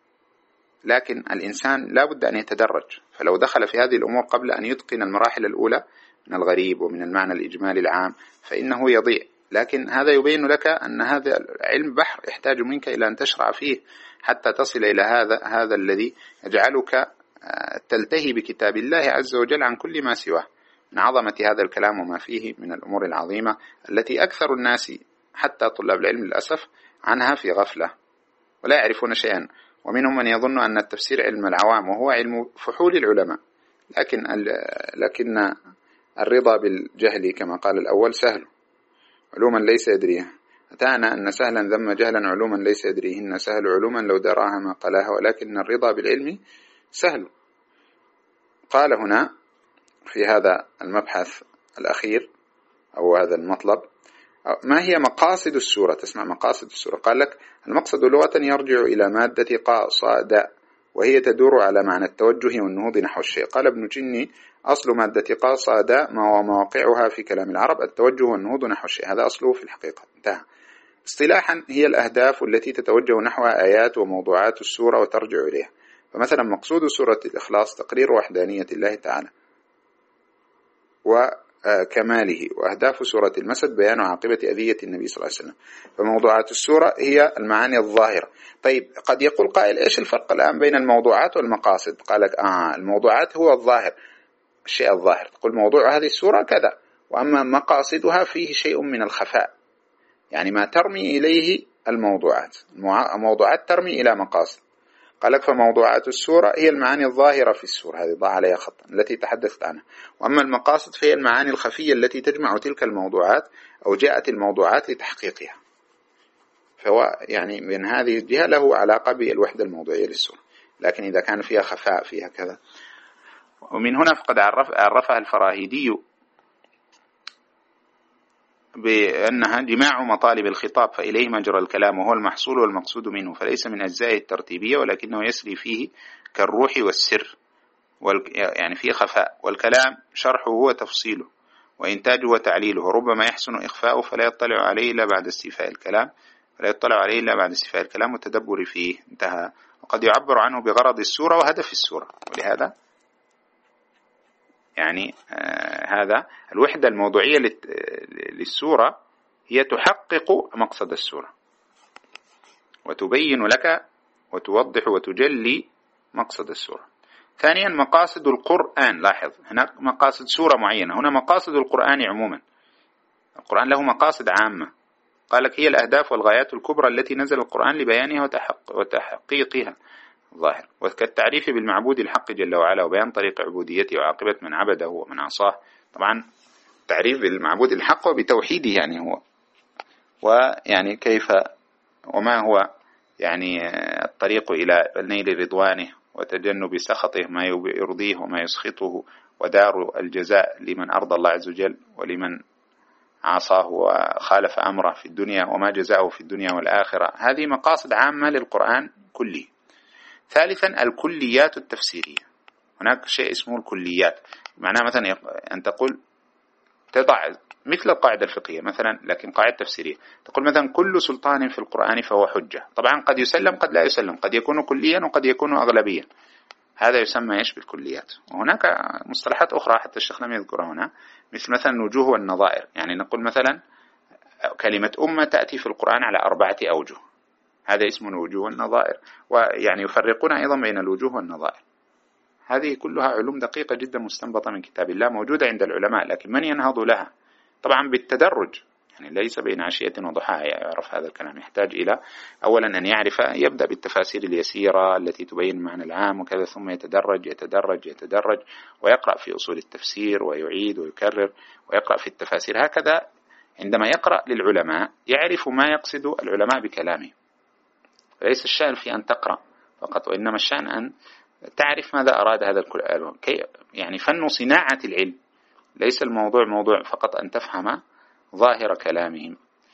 Speaker 1: لكن الإنسان لا بد أن يتدرج، فلو دخل في هذه الأمور قبل أن يتقن المراحل الأولى من الغريب ومن المعنى الإجمالي العام فإنه يضيع. لكن هذا يبين لك أن هذا العلم بحر يحتاج منك إلى أن تشرع فيه حتى تصل إلى هذا هذا الذي يجعلك تلتهي بكتاب الله عز وجل عن كل ما سواه من عظمة هذا الكلام وما فيه من الأمور العظيمة التي أكثر الناس حتى طلاب العلم للأسف عنها في غفلة ولا يعرفون شيئا. ومنهم من يظن أن التفسير علم العوام وهو علم فحول العلماء، لكن لكن الرضا بالجهل كما قال الأول سهل، علوما ليس يدريها. أتانا أن سهلا ذم جهلا علوما ليس يدريهن سهل علوما لو دراها ما قالها، ولكن الرضا بالعلم سهل. قال هنا في هذا المبحث الأخير أو هذا المطلب ما هي مقاصد السورة؟ تسمع مقاصد السورة، قال لك المقصد لغة يرجع إلى مادة قاصد وهي تدور على معنى التوجه والنهوض نحو الشيء. قال ابن جني أصل مادة قاصد مواقعها في كلام العرب التوجه والنهوض نحو الشيء، هذا أصله في الحقيقة انتهى. اصطلاحا هي الأهداف التي تتوجه نحوها آيات وموضوعات السورة وترجع إليها. فمثلا مقصود سورة الإخلاص تقرير وحدانية الله تعالى وكماله، وأهداف سورة المسد بيان عاقبة أذية النبي صلى الله عليه وسلم. فموضوعات السورة هي المعاني الظاهرة. طيب قد يقول قائل إيش الفرق الآن بين الموضوعات والمقاصد؟ قال لك آه الموضوعات هو الظاهر، الشيء الظاهر، تقول موضوع هذه السورة كذا، وأما مقاصدها فيه شيء من الخفاء، يعني ما ترمي إليه الموضوعات، الموضوعات ترمي إلى مقاصد. قال لك فموضوعات السورة هي المعاني الظاهرة في السورة، هذه ضع عليها خطا التي تحدثت عنها، وأما المقاصد فهي المعاني الخفية التي تجمع تلك الموضوعات أو جاءت الموضوعات لتحقيقها. فهو يعني من هذه الجهة له علاقة بالوحدة الموضوعية للسورة، لكن إذا كان فيها خفاء فيها كذا. ومن هنا فقد عرف عرفها الفراهيدي بأنها جماع مطالب الخطاب فإليه مجرى الكلام وهو المحصول والمقصود منه، فليس من أجزائه الترتيبية ولكنه يسري فيه كالروح والسر، يعني فيه خفاء. والكلام شرحه هو تفصيله وإنتاجه وتعليله، ربما يحسن إخفاؤه فلا يطلع عليه إلا بعد استيفاء الكلام فلا يطلع عليه إلا بعد استيفاء الكلام والتدبر فيه انتهى. وقد يعبر عنه بغرض السورة وهدف السورة، ولهذا يعني آه هذا الوحدة الموضوعية للسورة هي تحقق مقصد السورة وتبين لك وتوضح وتجلي مقصد السورة. ثانيا مقاصد القرآن، لاحظ هناك مقاصد سورة معينة، هنا مقاصد القرآن عموما. القرآن له مقاصد عامة، قال لك هي الأهداف والغايات الكبرى التي نزل القرآن لبيانها وتحقق وتحقيقها ظاهر، وكالتعريف بالمعبود الحق جل وعلا وبيان طريق عبوديته وعاقبة من عبده ومن عصاه. طبعا تعريف بالمعبود الحق وبتوحيده يعني هو، ويعني كيف وما هو يعني الطريق إلى نيل رضوانه وتجنب سخطه، ما يرضيه وما يسخطه، ودار الجزاء لمن أرضى الله عز وجل ولمن عصاه وخالف أمره في الدنيا وما جزاؤه في الدنيا والآخرة. هذه مقاصد عامة للقرآن كله. ثالثا الكليات التفسيرية، هناك شيء اسمه الكليات، معناه مثلا أن تقول تضع مثل القاعدة الفقهية مثلا لكن قاعدة تفسيرية، تقول مثلا كل سلطان في القرآن فهو حجة. طبعا قد يسلم قد لا يسلم، قد يكون كليا وقد يكون أغلبيا، هذا يسمى إيش بالكليات. وهناك مصطلحات أخرى حتى الشيخ لم يذكرها هنا، مثل مثلا الوجوه والنظائر. يعني نقول مثلا كلمة أمة تأتي في القرآن على أربعة أوجه، هذا اسمه الوجوه والنظائر. ويعني يفرقون أيضا بين الوجوه والنظائر. هذه كلها علوم دقيقة جدا مستنبطة من كتاب الله، موجودة عند العلماء، لكن من ينهض لها؟ طبعا بالتدرج، يعني ليس بين عشية وضحاها يعرف هذا الكلام. يحتاج إلى أولا أن يعرف، يبدأ بالتفاسير اليسيرة التي تبين المعنى العام وكذا، ثم يتدرج يتدرج يتدرج ويقرأ في أصول التفسير ويعيد ويكرر ويقرأ في التفاسير. هكذا عندما يقرأ للعلماء يعرف ما يقصد العلماء بكلامه. ليس الشأن في أن تقرأ فقط، وإنما الشأن أن تعرف ماذا أراد هذا الكلام. يعني فن صناعة العلم، ليس الموضوع موضوع فقط أن تفهم ظاهر كلامهم.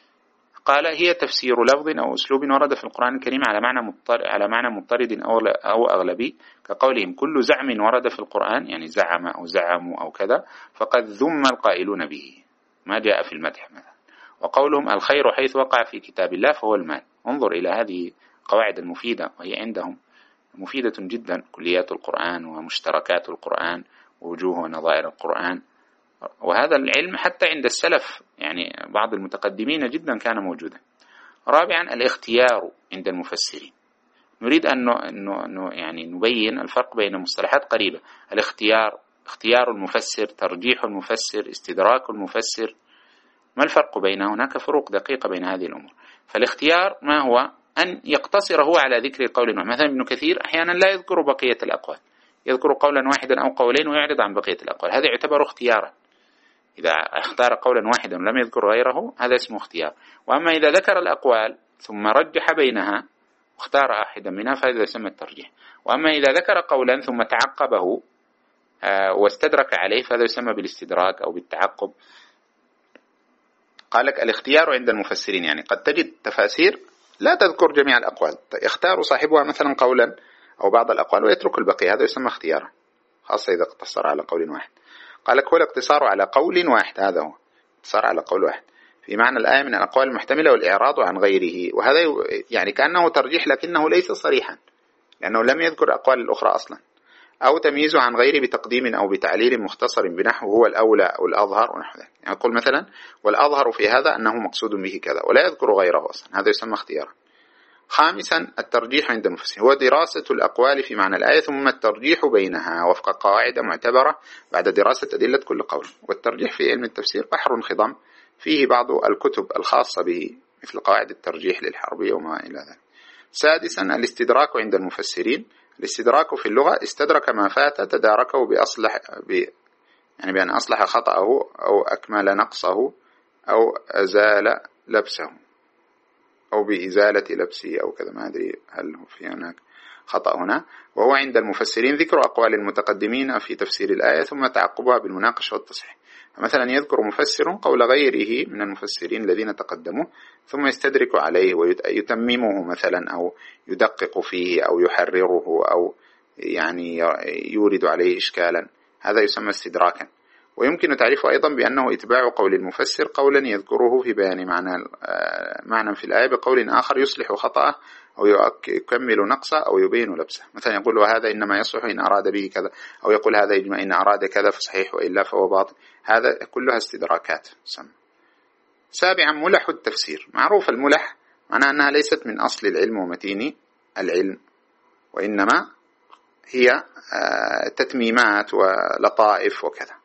Speaker 1: قال هي تفسير لفظ أو أسلوب ورد في القرآن الكريم على معنى مضطرد على معنى مضطرد أو أغلبي، كقولهم كل زعم ورد في القرآن، يعني زعم أو زعموا أو كذا، فقد ذم القائلون به، ما جاء في المدح مثلا. وقولهم الخير حيث وقع في كتاب الله فهو المال. انظر إلى هذه القواعد المفيدة، وهي عندهم مفيدة جدا، كليات القرآن ومشتركات القرآن ووجوه ونظائر القرآن. وهذا العلم حتى عند السلف، يعني بعض المتقدمين جدا كان موجودا. رابعا الاختيار عند المفسرين. نريد أن أنه يعني نبين الفرق بين مصطلحات قريبة. الاختيار، اختيار المفسر، ترجيح المفسر، استدراك المفسر، ما الفرق بينه؟ هناك فروق دقيقة بين هذه الأمور. فالاختيار ما هو؟ أن يقتصر هو على ذكر قول واحد. مثلا ابن كثير أحيانا لا يذكر بقية الأقوال، يذكر قولا واحدا أو قولين ويعرض عن بقية الأقوال، هذا يعتبر اختيارا. إذا اختار قولا واحدا ولم يذكر غيره هذا اسمه اختيار. وأما إذا ذكر الأقوال ثم رجح بينها واختار أحدا منها فهذا يسمى الترجيح. وأما إذا ذكر قولا ثم تعقبه واستدرك عليه فهذا يسمى بالاستدراك أو بالتعقب. قال لك الاختيار عند المفسرين، يعني قد تجد تفاسير لا تذكر جميع الأقوال، يختار صاحبها مثلا قولا أو بعض الأقوال ويترك البقية، هذا يسمى اختيارا، خاصة إذا اقتصر على قول واحد. قال لك هو الاقتصار على قول واحد، هذا هو اقتصار على قول واحد في معنى الآية من الأقوال المحتملة والإعراض عن غيره. وهذا يعني كأنه ترجيح لكنه ليس صريحا، لأنه لم يذكر الأقوال الأخرى أصلا، أو تمييز عن غيره بتقديم أو بتعليل مختصر بنحو هو الأولى أو الأظهر ونحو ذلك. يعني يقول مثلا والأظهر في هذا أنه مقصود به كذا ولا يذكر غيره أصلا، هذا يسمى اختيارا. خامسا الترجيح عند المفسر، هو دراسة الأقوال في معنى الآية ثم الترجيح بينها وفق قواعد معتبرة بعد دراسة أدلة كل قول. والترجيح في علم التفسير بحر خضم فيه بعض الكتب الخاصة به مثل قواعد الترجيح للحربية وما إلى ذلك. سادسا الاستدراك عند المفسرين، الاستدراك في اللغة استدرك ما فات تداركه بأصلح ب يعني بأن أصلح خطأه أو أكمل نقصه أو أزال لبسه أو بإزالة لبسه أو كذا، ما أدري هل هو في هناك خطأ هنا. وهو عند المفسرين ذكر أقوال المتقدمين في تفسير الآية ثم تعقبها بالمناقشة والتصحيح. مثلا يذكر مفسر قول غيره من المفسرين الذين تقدموا ثم يستدرك عليه ويتممه مثلا أو يدقق فيه أو يحرره أو يعني يورد عليه إشكالا، هذا يسمى استدراكا. ويمكن تعريفه أيضا بأنه إتباع قول المفسر قولا يذكره في بيان معنى معنى في الآية بقول آخر يصلح خطأه أو يكمل نقصه أو يبين لبسه. مثلا يقول وهذا إنما يصلح إن أراد به كذا، أو يقول هذا إجماع إن أراد كذا فصحيح وإلا فهو باطل. هذا كلها استدراكات تسمى. سابعا ملح التفسير. معروف الملح معناها أنها ليست من أصل العلم ومتين العلم، وإنما هي تتميمات ولطائف وكذا.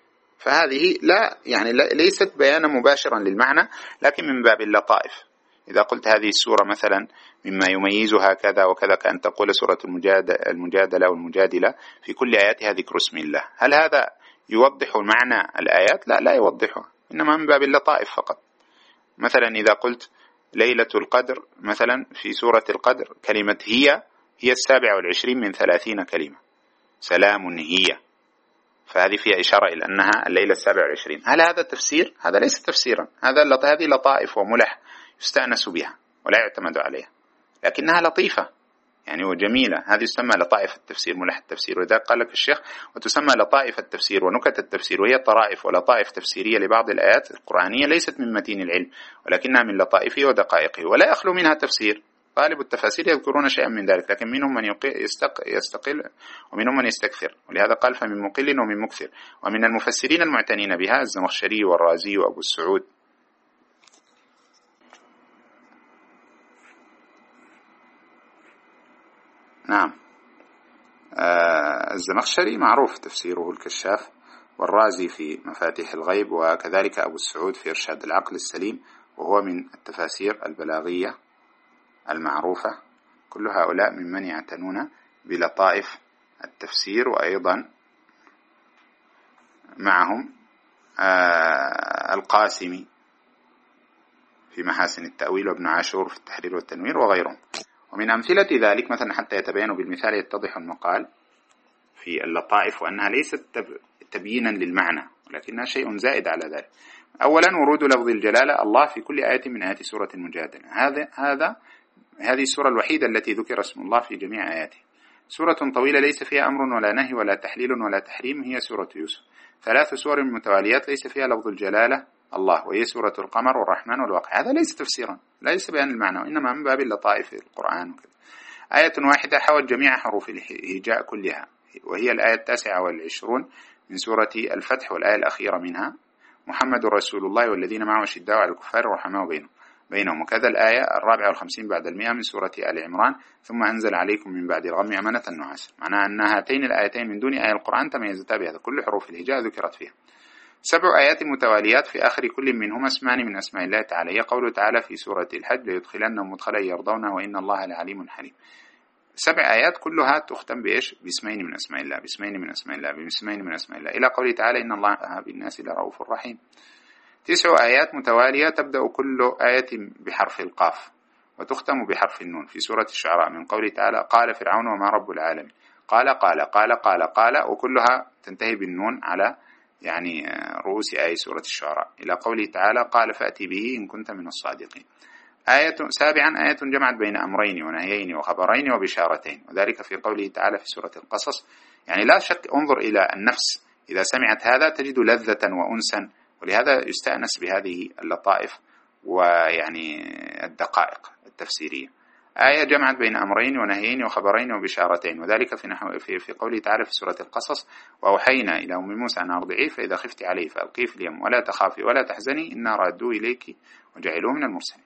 Speaker 1: فهذه لا يعني ليست بيانا مباشرا للمعنى لكن من باب اللطائف. إذا قلت هذه السورة مثلا مما يميزها كذا وكذا، كأن تقول سورة المجادلة والمجادلة في كل آياتها ذكر اسم الله، هل هذا يوضح معنى الآيات؟ لا لا يوضحها، إنما من باب اللطائف فقط. مثلا إذا قلت ليلة القدر مثلا في سورة القدر، كلمة هي هي السابعة والعشرين من ثلاثين كلمة، سلام هي، فهذه فيها إشارة إلى أنها الليلة السابعة والعشرين. هل هذا تفسير؟ هذا ليس تفسيرا، هذا هذه لطائف وملح يستأنس بها ولا يعتمد عليها، لكنها لطيفة يعني وجميلة، هذه تسمى لطائف التفسير، ملح التفسير. وذلك قال لك الشيخ وتسمى لطائف التفسير ونكت التفسير، وهي طرائف ولطائف تفسيرية لبعض الآيات القرآنية ليست من متين العلم ولكنها من لطائفه ودقائقه، ولا يخلو منها تفسير. غالب التفاسير يذكرون شيئا من ذلك، لكن منهم من يستقل ومنهم من يستكثر، ولهذا قال فمن مقل ومن مكثر. ومن المفسرين المعتنين بها الزمخشري والرازي وأبو السعود. نعم، آه الزمخشري معروف تفسيره الكشاف، والرازي في مفاتيح الغيب، وكذلك أبو السعود في إرشاد العقل السليم، وهو من التفاسير البلاغية المعروفة. كل هؤلاء ممن يعتنون بلطائف التفسير. وأيضا معهم آه القاسمي في محاسن التأويل، وابن عاشور في التحرير والتنوير، وغيرهم. ومن أمثلة ذلك مثلا حتى يتبين بالمثال يتضح المقال في اللطائف، وأنها ليست تبيينا للمعنى ولكنها شيء زائد على ذلك. أولا ورود لفظ الجلالة الله في كل آية من آيات سورة المجادلة. هذا هذا هذه السورة الوحيدة التي ذكر اسم الله في جميع آياته. سورة طويلة ليس فيها أمر ولا نهي ولا تحليل ولا تحريم، هي سورة يوسف. ثلاث سور متواليات ليس فيها لفظ الجلالة الله، وهي سورة القمر والرحمن والواقع. هذا ليس تفسيرا، ليس بيان المعنى، وإنما من باب اللطائف في القرآن وكذا. آية واحدة حوت جميع حروف الهجاء كلها، وهي الآية التاسعة والعشرون من سورة الفتح، والآية الأخيرة منها محمد رسول الله والذين معه أشداء على الكفار رحماء بينهم بينهم وكذا الآية الرابعة والخمسين بعد المئة من سورة آل عمران ثم أنزل عليكم من بعد الغم أمنة نعاسا. معناها أن هاتين الآيتين من دون آية القرآن تميزتا بهذا، كل حروف الهجاء ذكرت فيها. سبع آيات متواليات في آخر كل منهما اسمان من أسماء الله تعالى. قوله تعالى في سورة الحج ليدخلنهم مدخلا يرضونه وإن الله لعليم حليم. سبع آيات كلها تختم بإيش؟ باسمين من أسماء الله، باسمين من أسماء الله، باسمين من أسماء الله، إلى قوله تعالى إن الله بالناس لرؤوف رحيم. تسع آيات متوالية تبدأ كل آية بحرف القاف وتختم بحرف النون في سورة الشعراء، من قوله تعالى قال فرعون وما رب العالمين، قال قال قال قال قال، وكلها تنتهي بالنون على يعني رؤوس آية سورة الشعراء، إلى قوله تعالى قال فأتي به إن كنت من الصادقين. آية سابعا آية جمعت بين أمرين ونهيين وخبرين وبشارتين، وذلك في قوله تعالى في سورة القصص. يعني لا شك انظر إلى النفس إذا سمعت هذا تجد لذة وأنسا، ولهذا يستأنس بهذه اللطائف ويعني الدقائق التفسيرية. آية جمعت بين أمرين ونهيين وخبرين وبشارتين، وذلك في نحو في, في قوله تعالى في سورة القصص وأوحينا إلى أم موسى أن أرضعيه فإذا خفت عليه فألقيه في اليم ولا تخافي ولا تحزني إنا رادوه إليك وجعلوه من المرسلين.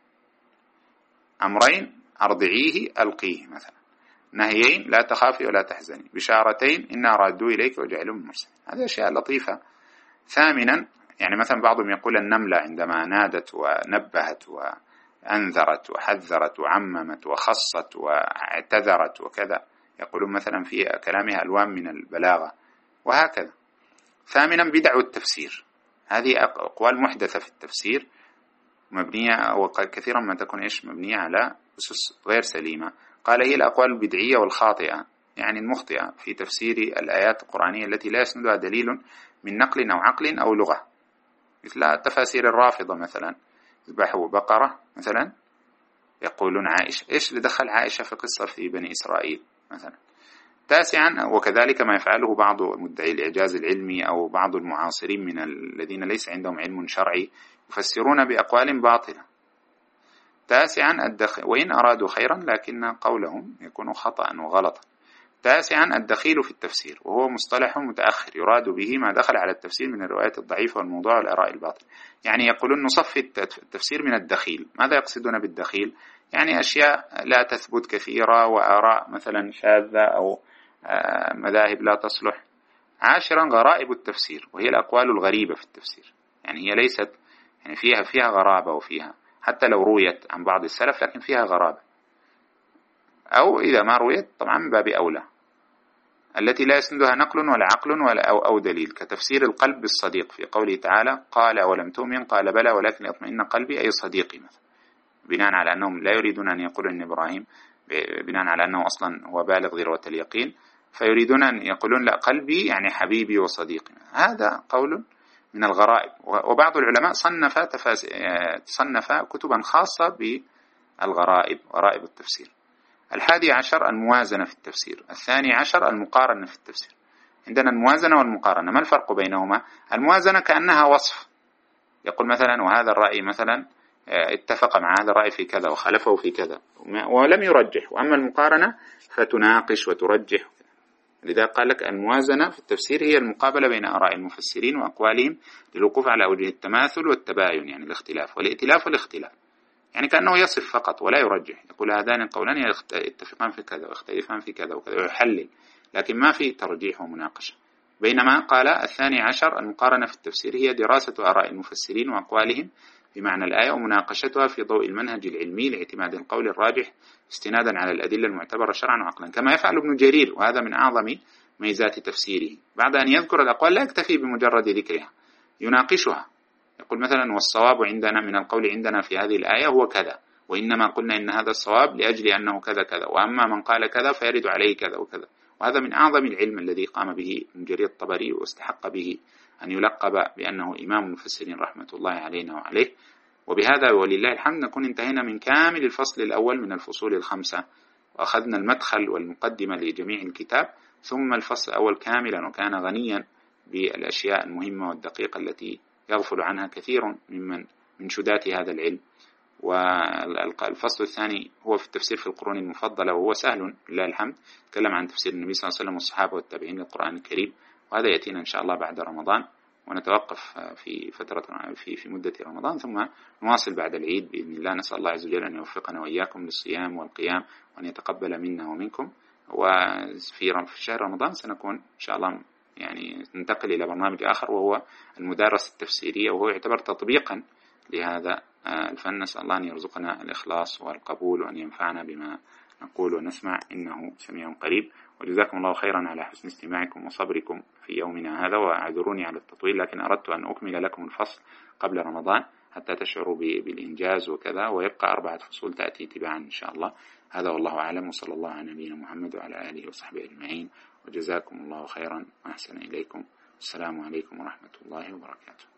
Speaker 1: أمرين أرضعيه ألقيه مثلا، نهيين لا تخافي ولا تحزني، بشارتين إنا رادوه إليك وجعلوه من المرسلين. هذه أشياء لطيفة. ثامنا يعني مثلا بعضهم يقول النملة عندما نادت ونبهت وأنذرت وحذرت وعممت وخصت واعتذرت وكذا، يقولون مثلا في كلامها ألوان من البلاغة وهكذا. ثامنا بدع التفسير، هذه أقوال محدثة في التفسير مبنية وكثيرا ما تكون إيش مبنية على أسس غير سليمة. قال هي الأقوال البدعية والخاطئة، يعني المخطئة في تفسير الآيات القرآنية التي لا يسندها دليل من نقل أو عقل أو لغة، مثل تفاسير الرافضة مثلا ذبحوا بقرة مثلا يقولون عائشة، إيش اللي دخل عائشة في قصة في بني إسرائيل مثلا. تاسعا وكذلك ما يفعله بعض مدعي الإعجاز العلمي أو بعض المعاصرين من الذين ليس عندهم علم شرعي يفسرون بأقوال باطلة. تاسعا الدخ... وإن أرادوا خيرا لكن قولهم يكون خطأ وغلطا. تاسعا الدخيل في التفسير، وهو مصطلح متأخر يراد به ما دخل على التفسير من الروايات الضعيفة والموضوع والآراء الباطلة. يعني يقولون نصفي التفسير من الدخيل. ماذا يقصدون بالدخيل؟ يعني أشياء لا تثبت كثيرة وآراء مثلا شاذة أو مذاهب لا تصلح. عاشرا غرائب التفسير، وهي الأقوال الغريبة في التفسير، يعني هي ليست يعني فيها فيها غرابة، وفيها حتى لو رويت عن بعض السلف لكن فيها غرابة، أو إذا ما رويت طبعا من باب أولى، التي لا يسندها نقل ولا عقل ولا أو, أو دليل، كتفسير القلب بالصديق في قوله تعالى قال ولم تؤمن قال بلى ولكن يطمئن قلبي أي صديقي مثلا، بناء على أنهم لا يريدون أن يقولوا أن إبراهيم بناء على أنه أصلا هو بالغ ذروة اليقين، فيريدون أن يقولون لا قلبي يعني حبيبي وصديقي. هذا قول من الغرائب. وبعض العلماء صنف تفاس... صنف كتبا خاصة بالغرائب، غرائب التفسير. الحادي عشر الموازنة في التفسير. الثاني عشر المقارنة في التفسير. عندنا الموازنة والمقارنة، ما الفرق بينهما؟ الموازنة كأنها وصف، يقول مثلا وهذا الرأي مثلا اتفق مع هذا الرأي في كذا وخالفه في كذا ولم يرجح. وأما المقارنة فتناقش وترجح. لذا قال لك الموازنة في التفسير هي المقابلة بين آراء المفسرين وأقوالهم للوقوف على وجه التماثل والتباين، يعني الاختلاف والائتلاف والاختلاف، يعني كأنه يصف فقط ولا يرجح، يقول هذان القولان يتفقان في كذا ويختلفان في كذا وكذا ويحلل، لكن ما في ترجيح ومناقشة. بينما قال الثاني عشر المقارنة في التفسير هي دراسة آراء المفسرين وأقوالهم بمعنى الآية ومناقشتها في ضوء المنهج العلمي لاعتماد القول الراجح استنادا على الأدلة المعتبرة شرعا وعقلا، كما يفعل ابن جرير، وهذا من أعظم ميزات تفسيره. بعد أن يذكر الأقوال لا يكتفي بمجرد ذكرها، يناقشها، يقول مثلا والصواب عندنا من القول عندنا في هذه الآية هو كذا، وإنما قلنا إن هذا الصواب لأجل أنه كذا كذا، وأما من قال كذا فيرد عليه كذا وكذا. وهذا من أعظم العلم الذي قام به ابن جرير الطبري واستحق به أن يلقب بأنه إمام المفسرين رحمة الله علينا وعليه. وبهذا ولله الحمد نكون انتهينا من كامل الفصل الأول من الفصول الخمسة، وأخذنا المدخل والمقدمة لجميع الكتاب، ثم الفصل الأول كاملا، وكان غنيا بالأشياء المهمة والدقيقة التي يغفل عنها كثير ممن من شدات هذا العلم. والفصل الثاني هو في التفسير في القرون المفضلة، وهو سهل لله الحمد، تكلم عن تفسير النبي صلى الله عليه وسلم والصحابة والتابعين للقرآن الكريم، وهذا يأتينا إن شاء الله بعد رمضان، ونتوقف في فترة في في مدة رمضان، ثم نواصل بعد العيد بإذن الله. نسأل الله عز وجل أن يوفقنا وإياكم للصيام والقيام، وأن يتقبل منا ومنكم. وفي شهر رمضان سنكون إن شاء الله يعني ننتقل إلى برنامج آخر، وهو المدارسة التفسيرية، وهو يعتبر تطبيقا لهذا الفن. نسأل الله أن يرزقنا الإخلاص والقبول، وأن ينفعنا بما نقول ونسمع، إنه سميع قريب. وجزاكم الله خيرا على حسن استماعكم وصبركم في يومنا هذا، واعذروني على التطويل، لكن أردت أن أكمل لكم الفصل قبل رمضان حتى تشعروا بالإنجاز وكذا، ويبقى أربعة فصول تأتي تباعا إن شاء الله. هذا والله أعلم، وصلى الله على نبينا محمد وعلى آله وصحبه أجمعين، وجزاكم الله خيرا وأحسن إليكم. السلام عليكم ورحمة الله وبركاته.